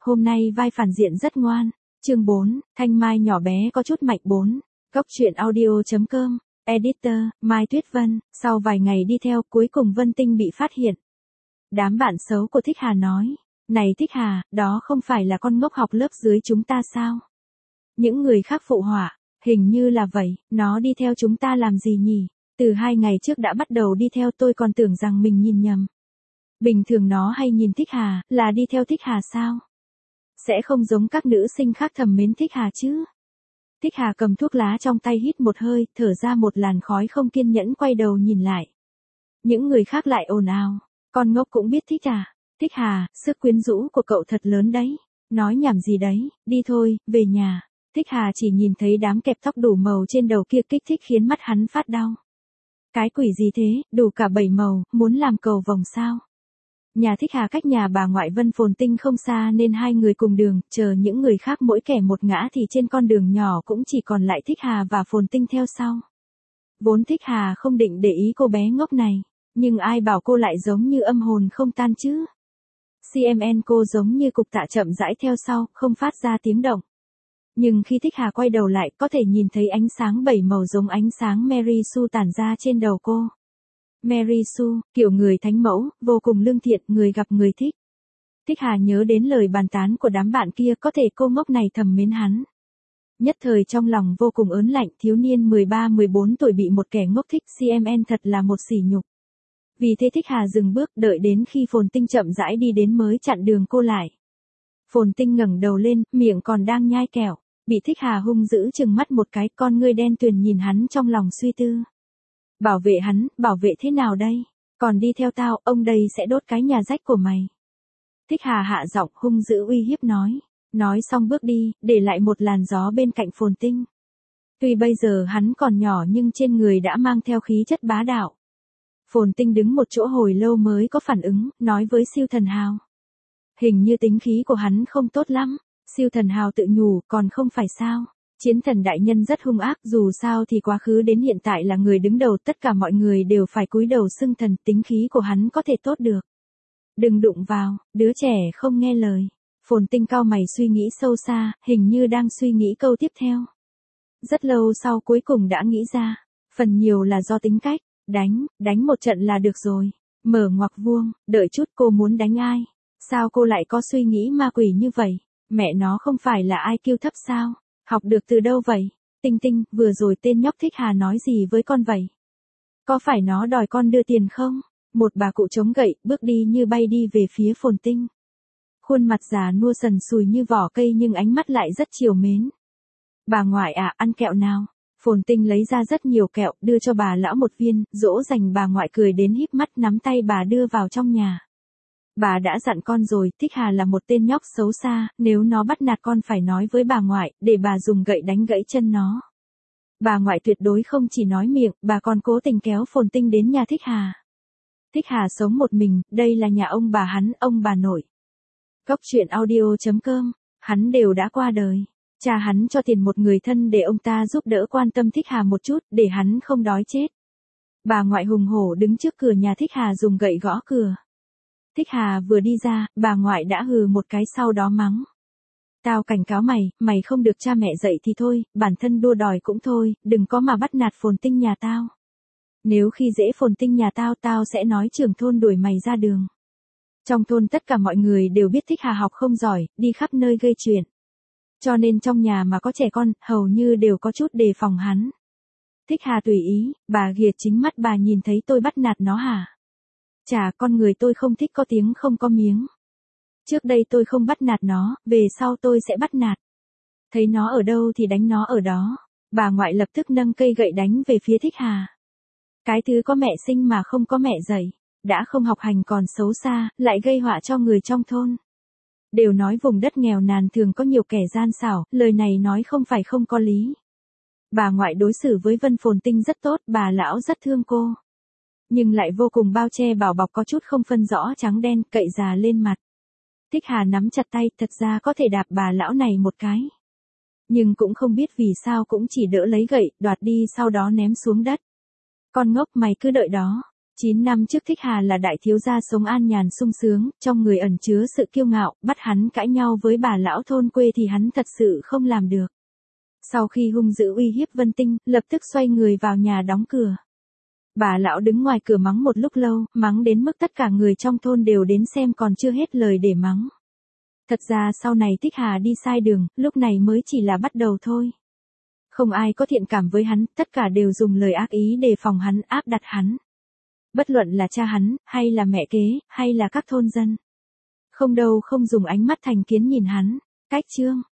hôm nay vai phản diện rất ngoan. Chương 4, Thanh Mai nhỏ bé có chút mạnh 4. Góc truyện audio.com, Editor, Mai Tuyết Vân, sau vài ngày đi theo cuối cùng Vân Tinh bị phát hiện. Đám bạn xấu của Thích Hà nói, này Thích Hà, đó không phải là con ngốc học lớp dưới chúng ta sao? Những người khác phụ họa, hình như là vậy, nó đi theo chúng ta làm gì nhỉ? Từ 2 ngày trước đã bắt đầu đi theo tôi còn tưởng rằng mình nhìn nhầm. Bình thường nó hay nhìn Thích Hà, là đi theo Thích Hà sao? Sẽ không giống các nữ sinh khác thầm mến Thích Hà chứ? Thích Hà cầm thuốc lá trong tay hít một hơi, thở ra một làn khói không kiên nhẫn quay đầu nhìn lại. Những người khác lại ồn ào, con ngốc cũng biết thích à? Thích Hà, sức quyến rũ của cậu thật lớn đấy. Nói nhảm gì đấy, đi thôi, về nhà. Thích Hà chỉ nhìn thấy đám kẹp tóc đủ màu trên đầu kia kích thích khiến mắt hắn phát đau. Cái quỷ gì thế, đủ cả 7 màu, muốn làm cầu vồng sao? Nhà Thích Hà cách nhà bà ngoại Vân Phồn Tinh không xa nên hai người cùng đường, chờ những người khác mỗi kẻ một ngã thì trên con đường nhỏ cũng chỉ còn lại Thích Hà và Phồn Tinh theo sau. Vốn Thích Hà không định để ý cô bé ngốc này, nhưng ai bảo cô lại giống như âm hồn không tan chứ? CMN cô giống như cục tạ chậm rãi theo sau, không phát ra tiếng động. Nhưng khi Thích Hà quay đầu lại có thể nhìn thấy ánh sáng 7 màu giống ánh sáng Mary Sue tản ra trên đầu cô. Mary Sue, kiểu người thánh mẫu, vô cùng lương thiện, người gặp người thích. Thích Hà nhớ đến lời bàn tán của đám bạn kia có thể cô ngốc này thầm mến hắn. Nhất thời trong lòng vô cùng ớn lạnh, thiếu niên 13-14 tuổi bị một kẻ ngốc thích CMN thật là một sỉ nhục. Vì thế Thích Hà dừng bước đợi đến khi Phồn Tinh chậm rãi đi đến mới chặn đường cô lại. Phồn Tinh ngẩng đầu lên, miệng còn đang nhai kẹo, bị Thích Hà hung dữ trừng mắt một cái, con ngươi đen tuyền nhìn hắn trong lòng suy tư. Bảo vệ hắn, bảo vệ thế nào đây? Còn đi theo tao, ông đây sẽ đốt cái nhà rách của mày. Thích Hà hạ giọng hung dữ uy hiếp nói. Nói xong bước đi, để lại một làn gió bên cạnh Phồn Tinh. Tuy bây giờ hắn còn nhỏ nhưng trên người đã mang theo khí chất bá đạo. Phồn Tinh đứng một chỗ hồi lâu mới có phản ứng, nói với Siêu Thần Hào. Hình như tính khí của hắn không tốt lắm. Siêu Thần Hào tự nhủ, còn không phải sao? Chiến thần đại nhân rất hung ác, dù sao thì quá khứ đến hiện tại là người đứng đầu, tất cả mọi người đều phải cúi đầu xưng thần, tính khí của hắn có thể tốt được. Đừng đụng vào, đứa trẻ không nghe lời. Phồn Tinh cau mày suy nghĩ sâu xa, hình như đang suy nghĩ câu tiếp theo. Rất lâu sau cuối cùng đã nghĩ ra, phần nhiều là do tính cách, đánh một trận là được rồi. Mở ngoặc vuông, đợi chút cô muốn đánh ai? Sao cô lại có suy nghĩ ma quỷ như vậy? Mẹ nó không phải là IQ thấp sao? Học được từ đâu vậy? Tinh Tinh, vừa rồi tên nhóc Thích Hà nói gì với con vậy? Có phải nó đòi con đưa tiền không? Một bà cụ chống gậy, bước đi như bay đi về phía Phồn Tinh. Khuôn mặt già nua sần sùi như vỏ cây nhưng ánh mắt lại rất trìu mến. Bà ngoại à, ăn kẹo nào? Phồn Tinh lấy ra rất nhiều kẹo, đưa cho bà lão một viên, dỗ dành bà ngoại cười đến híp mắt nắm tay bà đưa vào trong nhà. Bà đã dặn con rồi, Thích Hà là một tên nhóc xấu xa, nếu nó bắt nạt con phải nói với bà ngoại, để bà dùng gậy đánh gãy chân nó. Bà ngoại tuyệt đối không chỉ nói miệng, bà còn cố tình kéo Phồn Tinh đến nhà Thích Hà. Thích Hà sống một mình, đây là nhà ông bà hắn, ông bà nội. Góc truyện audio.com, hắn đều đã qua đời. Cha hắn cho tiền một người thân để ông ta giúp đỡ quan tâm Thích Hà một chút, để hắn không đói chết. Bà ngoại hùng hổ đứng trước cửa nhà Thích Hà dùng gậy gõ cửa. Thích Hà vừa đi ra, bà ngoại đã hừ một cái sau đó mắng. Tao cảnh cáo mày, mày không được cha mẹ dạy thì thôi, bản thân đua đòi cũng thôi, đừng có mà bắt nạt Phồn Tinh nhà tao. Nếu khi dễ Phồn Tinh nhà tao, tao sẽ nói trưởng thôn đuổi mày ra đường. Trong thôn tất cả mọi người đều biết Thích Hà học không giỏi, đi khắp nơi gây chuyện. Cho nên trong nhà mà có trẻ con, hầu như đều có chút đề phòng hắn. Thích Hà tùy ý, bà ghìa chính mắt bà nhìn thấy tôi bắt nạt nó hả? Chà, con người tôi không thích có tiếng không có miếng. Trước đây tôi không bắt nạt nó, về sau tôi sẽ bắt nạt. Thấy nó ở đâu thì đánh nó ở đó. Bà ngoại lập tức nâng cây gậy đánh về phía Thích Hà. Cái thứ có mẹ sinh mà không có mẹ dạy, đã không học hành còn xấu xa, lại gây họa cho người trong thôn. Đều nói vùng đất nghèo nàn thường có nhiều kẻ gian xảo, lời này nói không phải không có lý. Bà ngoại đối xử với Vân Phồn Tinh rất tốt, bà lão rất thương cô. Nhưng lại vô cùng bao che bảo bọc có chút không phân rõ trắng đen, cậy già lên mặt. Thích Hà nắm chặt tay, thật ra có thể đạp bà lão này một cái. Nhưng cũng không biết vì sao cũng chỉ đỡ lấy gậy, đoạt đi sau đó ném xuống đất. Con ngốc mày cứ đợi đó. 9 năm trước Thích Hà là đại thiếu gia sống an nhàn sung sướng, trong người ẩn chứa sự kiêu ngạo, bắt hắn cãi nhau với bà lão thôn quê thì hắn thật sự không làm được. Sau khi hung dữ uy hiếp Vân Tinh, lập tức xoay người vào nhà đóng cửa. Bà lão đứng ngoài cửa mắng một lúc lâu, mắng đến mức tất cả người trong thôn đều đến xem còn chưa hết lời để mắng. Thật ra sau này Thích Hà đi sai đường, lúc này mới chỉ là bắt đầu thôi. Không ai có thiện cảm với hắn, tất cả đều dùng lời ác ý đề phòng hắn, áp đặt hắn. Bất luận là cha hắn, hay là mẹ kế, hay là các thôn dân. Không đâu không dùng ánh mắt thành kiến nhìn hắn. Cách chương